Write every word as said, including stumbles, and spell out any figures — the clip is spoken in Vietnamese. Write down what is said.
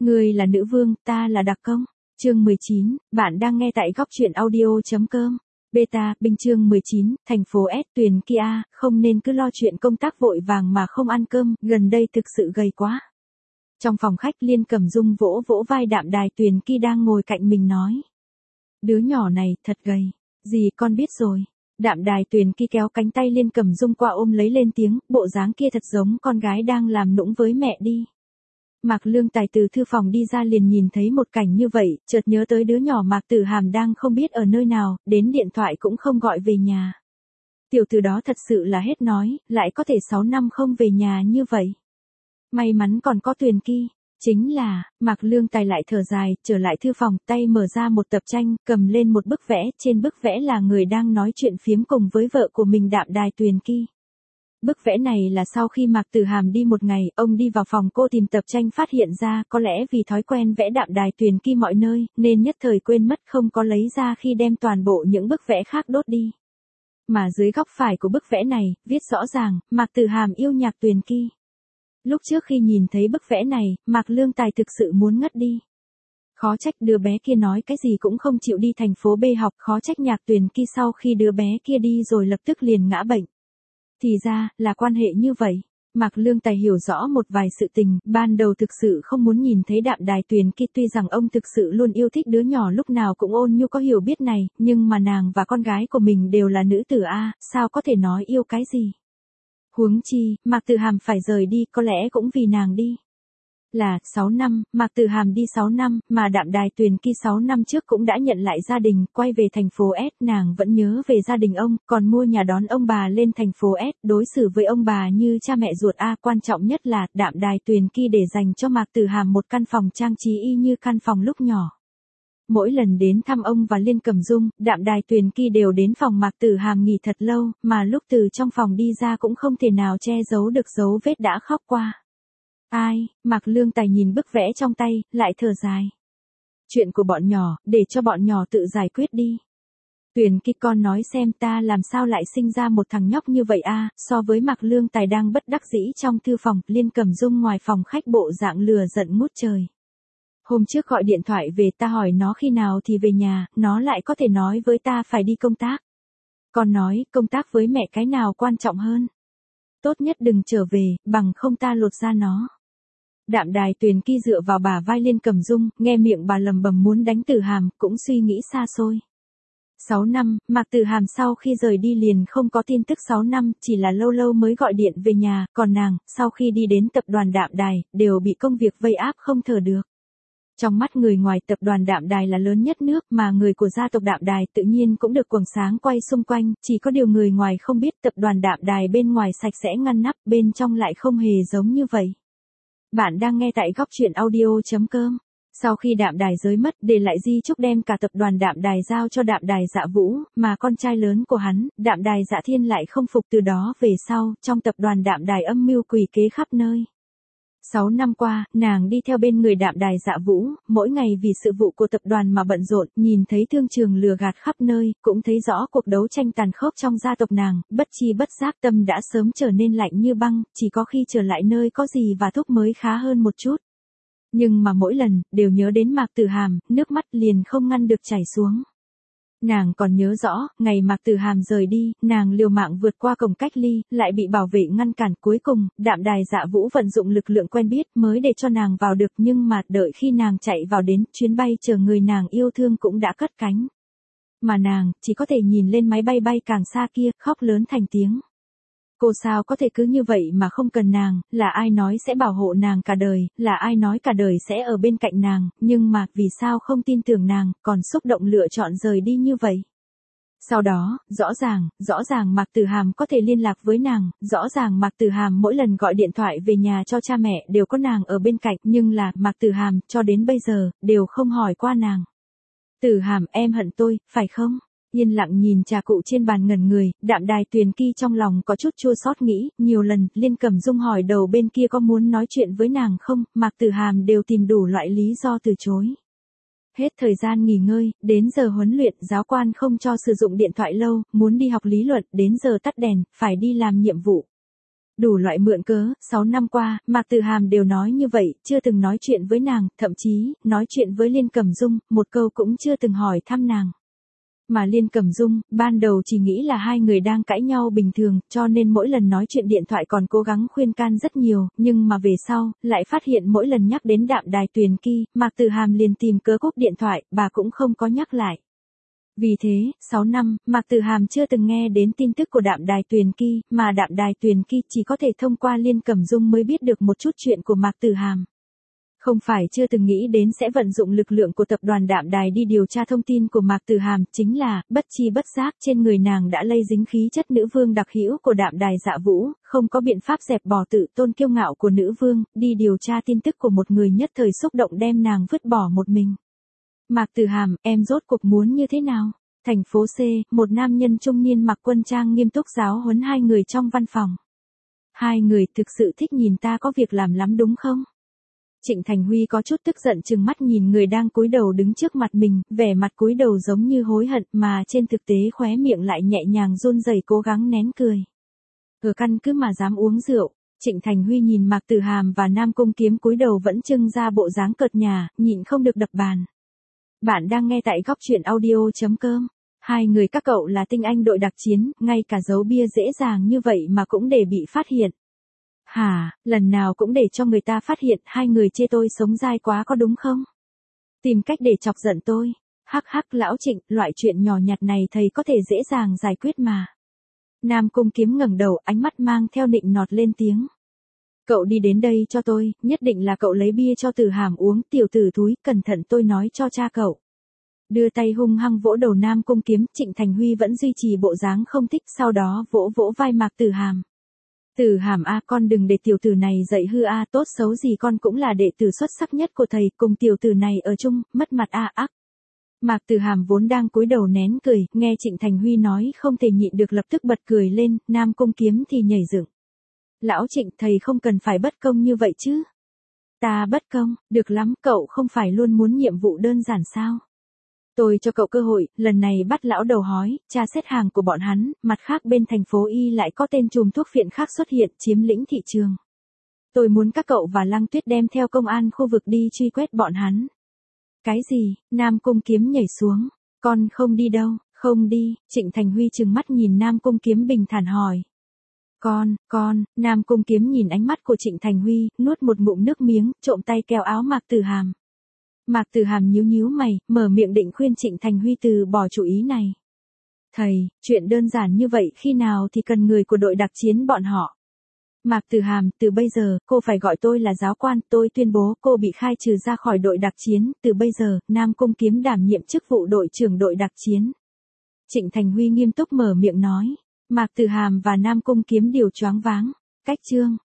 Ngươi là nữ vương, ta là đặc công. Chương mười chín, bạn đang nghe tại góc truyện audio.com. Beta, Binh chương mười chín, thành phố S Tuyền Kia, không nên cứ lo chuyện công tác vội vàng mà không ăn cơm, gần đây thực sự gầy quá. Trong phòng khách Liên Cẩm Dung vỗ vỗ vai Đạm Đài Tuyền Kia đang ngồi cạnh mình nói. Đứa nhỏ này, thật gầy. Gì con biết rồi. Đạm Đài Tuyền Kia kéo cánh tay Liên Cẩm Dung qua ôm lấy lên tiếng, bộ dáng kia thật giống con gái đang làm nũng với mẹ đi. Mạc Lương Tài từ thư phòng đi ra liền nhìn thấy một cảnh như vậy, chợt nhớ tới đứa nhỏ Mạc Tử Hàm đang không biết ở nơi nào, đến điện thoại cũng không gọi về nhà. Tiểu tử đó thật sự là hết nói, lại có thể sáu năm không về nhà như vậy. May mắn còn có Tuyền Kia. Chính là, Mạc Lương Tài lại thở dài, trở lại thư phòng, tay mở ra một tập tranh, cầm lên một bức vẽ, trên bức vẽ là người đang nói chuyện phiếm cùng với vợ của mình Đạm Đài Tuyền Kia. Bức vẽ này là sau khi Mạc Tử Hàm đi một ngày, ông đi vào phòng cô tìm tập tranh phát hiện ra, có lẽ vì thói quen vẽ Đạm Đài Tuyền Kia mọi nơi, nên nhất thời quên mất không có lấy ra khi đem toàn bộ những bức vẽ khác đốt đi. Mà dưới góc phải của bức vẽ này, viết rõ ràng, Mạc Tử Hàm yêu Nhạc Tuyền Kia. Lúc trước khi nhìn thấy bức vẽ này, Mạc Lương Tài thực sự muốn ngất đi. Khó trách đứa bé kia nói cái gì cũng không chịu đi thành phố B học, khó trách Nhạc Tuyền Kia sau khi đứa bé kia đi rồi lập tức liền ngã bệnh. Thì ra, là quan hệ như vậy. Mạc Lương Tài hiểu rõ một vài sự tình, ban đầu thực sự không muốn nhìn thấy Đạm Đài Tuyền Kia, tuy rằng ông thực sự luôn yêu thích đứa nhỏ lúc nào cũng ôn nhu có hiểu biết này, nhưng mà nàng và con gái của mình đều là nữ tử A, sao có thể nói yêu cái gì. Huống chi, Mạc Tử Hàm phải rời đi, có lẽ cũng vì nàng đi. Là, sáu năm, Mạc Tử Hàm đi sáu năm, mà Đạm Đài Tuyền Kia sáu năm trước cũng đã nhận lại gia đình, quay về thành phố S, nàng vẫn nhớ về gia đình ông, còn mua nhà đón ông bà lên thành phố S, đối xử với ông bà như cha mẹ ruột A, quan trọng nhất là, Đạm Đài Tuyền Kia để dành cho Mạc Tử Hàm một căn phòng trang trí y như căn phòng lúc nhỏ. Mỗi lần đến thăm ông và Liên Cẩm Dung, Đạm Đài Tuyền Kia đều đến phòng Mạc Tử Hàm nghỉ thật lâu, mà lúc từ trong phòng đi ra cũng không thể nào che giấu được dấu vết đã khóc qua. Ai, Mạc Lương Tài nhìn bức vẽ trong tay, lại thở dài. Chuyện của bọn nhỏ, để cho bọn nhỏ tự giải quyết đi. Tuyền Kia con nói xem ta làm sao lại sinh ra một thằng nhóc như vậy a. So với Mạc Lương Tài đang bất đắc dĩ trong thư phòng, Liên Cẩm Dung ngoài phòng khách bộ dạng lừa giận ngút trời. Hôm trước gọi điện thoại về ta hỏi nó khi nào thì về nhà, nó lại có thể nói với ta phải đi công tác. Con nói, công tác với mẹ cái nào quan trọng hơn. Tốt nhất đừng trở về, bằng không ta lột ra nó. Đạm Đài Tuyền Kia dựa vào bả vai Liên Cẩm Dung, nghe miệng bà lầm bầm muốn đánh Tử Hàm, cũng suy nghĩ xa xôi. Sáu năm, Mạc Tử Hàm sau khi rời đi liền không có tin tức sáu năm, chỉ là lâu lâu mới gọi điện về nhà, còn nàng, sau khi đi đến tập đoàn Đạm Đài, đều bị công việc vây áp không thở được. Trong mắt người ngoài, tập đoàn Đạm Đài là lớn nhất nước, mà người của gia tộc Đạm Đài tự nhiên cũng được quầng sáng quay xung quanh, chỉ có điều người ngoài không biết tập đoàn Đạm Đài bên ngoài sạch sẽ ngăn nắp, bên trong lại không hề giống như vậy. Bạn đang nghe tại góc truyện audio.com. Sau khi Đạm Đài rơi mất, để lại di chúc đem cả tập đoàn Đạm Đài giao cho Đạm Đài Dạ Vũ, mà con trai lớn của hắn, Đạm Đài Dạ Thiên lại không phục. Từ đó về sau, trong tập đoàn Đạm Đài âm mưu quỷ kế khắp nơi. Sáu năm qua, nàng đi theo bên người Đạm Đài Dạ Vũ, mỗi ngày vì sự vụ của tập đoàn mà bận rộn, nhìn thấy thương trường lừa gạt khắp nơi, cũng thấy rõ cuộc đấu tranh tàn khốc trong gia tộc nàng, bất chi bất giác tâm đã sớm trở nên lạnh như băng, chỉ có khi trở lại nơi có gì và thúc mới khá hơn một chút. Nhưng mà mỗi lần, đều nhớ đến Mạc Tử Hàm, nước mắt liền không ngăn được chảy xuống. Nàng còn nhớ rõ, ngày Mạc Tử Hàm rời đi, nàng liều mạng vượt qua cổng cách ly, lại bị bảo vệ ngăn cản, cuối cùng, Đạm Đài Dạ Vũ vận dụng lực lượng quen biết mới để cho nàng vào được, nhưng mà đợi khi nàng chạy vào đến, chuyến bay chờ người nàng yêu thương cũng đã cất cánh. Mà nàng, chỉ có thể nhìn lên máy bay bay càng xa kia, khóc lớn thành tiếng. Cô sao có thể cứ như vậy mà không cần nàng, là ai nói sẽ bảo hộ nàng cả đời, là ai nói cả đời sẽ ở bên cạnh nàng, nhưng mà vì sao không tin tưởng nàng, còn xúc động lựa chọn rời đi như vậy. Sau đó, rõ ràng, rõ ràng Mạc Tử Hàm có thể liên lạc với nàng, rõ ràng Mạc Tử Hàm mỗi lần gọi điện thoại về nhà cho cha mẹ đều có nàng ở bên cạnh, nhưng là, Mạc Tử Hàm, cho đến bây giờ, đều không hỏi qua nàng. Tử Hàm, em hận tôi, phải không? Yên lặng nhìn trà cụ trên bàn ngẩn người, Đạm Đài Tuyền Kia trong lòng có chút chua xót nghĩ, nhiều lần, Liên Cẩm Dung hỏi đầu bên kia có muốn nói chuyện với nàng không, Mạc Tử Hàm đều tìm đủ loại lý do từ chối. Hết thời gian nghỉ ngơi, đến giờ huấn luyện, giáo quan không cho sử dụng điện thoại lâu, muốn đi học lý luận, đến giờ tắt đèn, phải đi làm nhiệm vụ. Đủ loại mượn cớ, sáu năm qua, Mạc Từ Hàm đều nói như vậy, chưa từng nói chuyện với nàng, thậm chí, nói chuyện với Liên Cẩm Dung, một câu cũng chưa từng hỏi thăm nàng. Mà Liên Cẩm Dung, ban đầu chỉ nghĩ là hai người đang cãi nhau bình thường, cho nên mỗi lần nói chuyện điện thoại còn cố gắng khuyên can rất nhiều, nhưng mà về sau, lại phát hiện mỗi lần nhắc đến Đạm Đài Tuyền Ki, Mạc Từ Hàm liền tìm cớ cúp điện thoại, bà cũng không có nhắc lại. Vì thế, sáu năm, Mạc Từ Hàm chưa từng nghe đến tin tức của Đạm Đài Tuyền Ki, mà Đạm Đài Tuyền Ki chỉ có thể thông qua Liên Cẩm Dung mới biết được một chút chuyện của Mạc Từ Hàm. Không phải chưa từng nghĩ đến sẽ vận dụng lực lượng của tập đoàn Đạm Đài đi điều tra thông tin của Mạc Từ Hàm, chính là, bất chi bất giác trên người nàng đã lây dính khí chất nữ vương đặc hữu của Đạm Đài Dạ Vũ, không có biện pháp dẹp bỏ tự tôn kiêu ngạo của nữ vương, đi điều tra tin tức của một người nhất thời xúc động đem nàng vứt bỏ một mình. Mạc Từ Hàm, em rốt cuộc muốn như thế nào? Thành phố C, một nam nhân trung niên mặc quân trang nghiêm túc giáo huấn hai người trong văn phòng. Hai người thực sự thích nhìn ta có việc làm lắm đúng không? Trịnh Thành Huy có chút tức giận trừng mắt nhìn người đang cúi đầu đứng trước mặt mình, vẻ mặt cúi đầu giống như hối hận mà trên thực tế khóe miệng lại nhẹ nhàng run rẩy cố gắng nén cười. Ở căn cứ mà dám uống rượu, Trịnh Thành Huy nhìn Mạc Từ Hàm và Nam Cung Kiếm cúi đầu vẫn trưng ra bộ dáng cợt nhả, nhịn không được đập bàn. Bạn đang nghe tại góc truyện audio chấm com. Hai người các cậu là tinh anh đội đặc chiến, ngay cả giấu bia dễ dàng như vậy mà cũng để bị phát hiện. Hả, lần nào cũng để cho người ta phát hiện hai người chê tôi sống dai quá có đúng không? Tìm cách để chọc giận tôi. Hắc hắc lão Trịnh, loại chuyện nhỏ nhặt này thầy có thể dễ dàng giải quyết mà. Nam Cung Kiếm ngẩng đầu, ánh mắt mang theo nịnh nọt lên tiếng. Cậu đi đến đây cho tôi, nhất định là cậu lấy bia cho Từ Hàm uống, tiểu tử thúi, cẩn thận tôi nói cho cha cậu. Đưa tay hung hăng vỗ đầu Nam Cung Kiếm, Trịnh Thành Huy vẫn duy trì bộ dáng không thích, sau đó vỗ vỗ vai Mạc Từ Hàm. Từ Hàm a, con đừng để tiểu tử này dạy hư a, tốt xấu gì con cũng là đệ tử xuất sắc nhất của thầy, cùng tiểu tử này ở chung, mất mặt a ác. Mạc Từ Hàm vốn đang cúi đầu nén cười, nghe Trịnh Thành Huy nói không thể nhịn được lập tức bật cười lên, Nam Cung Kiếm thì nhảy dựng. Lão Trịnh, thầy không cần phải bất công như vậy chứ. Ta bất công, được lắm, cậu không phải luôn muốn nhiệm vụ đơn giản sao? Tôi cho cậu cơ hội, lần này bắt lão đầu hói, tra xét hàng của bọn hắn, mặt khác bên thành phố Y lại có tên trùm thuốc phiện khác xuất hiện, chiếm lĩnh thị trường. Tôi muốn các cậu và Lăng Tuyết đem theo công an khu vực đi truy quét bọn hắn. Cái gì? Nam Cung Kiếm nhảy xuống. Con không đi đâu, không đi, Trịnh Thành Huy trừng mắt nhìn Nam Cung Kiếm bình thản hỏi. Con, con, Nam Cung Kiếm nhìn ánh mắt của Trịnh Thành Huy, nuốt một ngụm nước miếng, trộm tay kéo áo Mạc Từ Hàm. Mạc Từ Hàm nhíu nhíu mày, mở miệng định khuyên Trịnh Thành Huy từ bỏ chủ ý này. Thầy, chuyện đơn giản như vậy khi nào thì cần người của đội đặc chiến bọn họ. Mạc Từ Hàm, từ bây giờ, cô phải gọi tôi là giáo quan, tôi tuyên bố cô bị khai trừ ra khỏi đội đặc chiến, từ bây giờ, Nam Cung Kiếm đảm nhiệm chức vụ đội trưởng đội đặc chiến. Trịnh Thành Huy nghiêm túc mở miệng nói, Mạc Từ Hàm và Nam Cung Kiếm đều choáng váng, cách chương.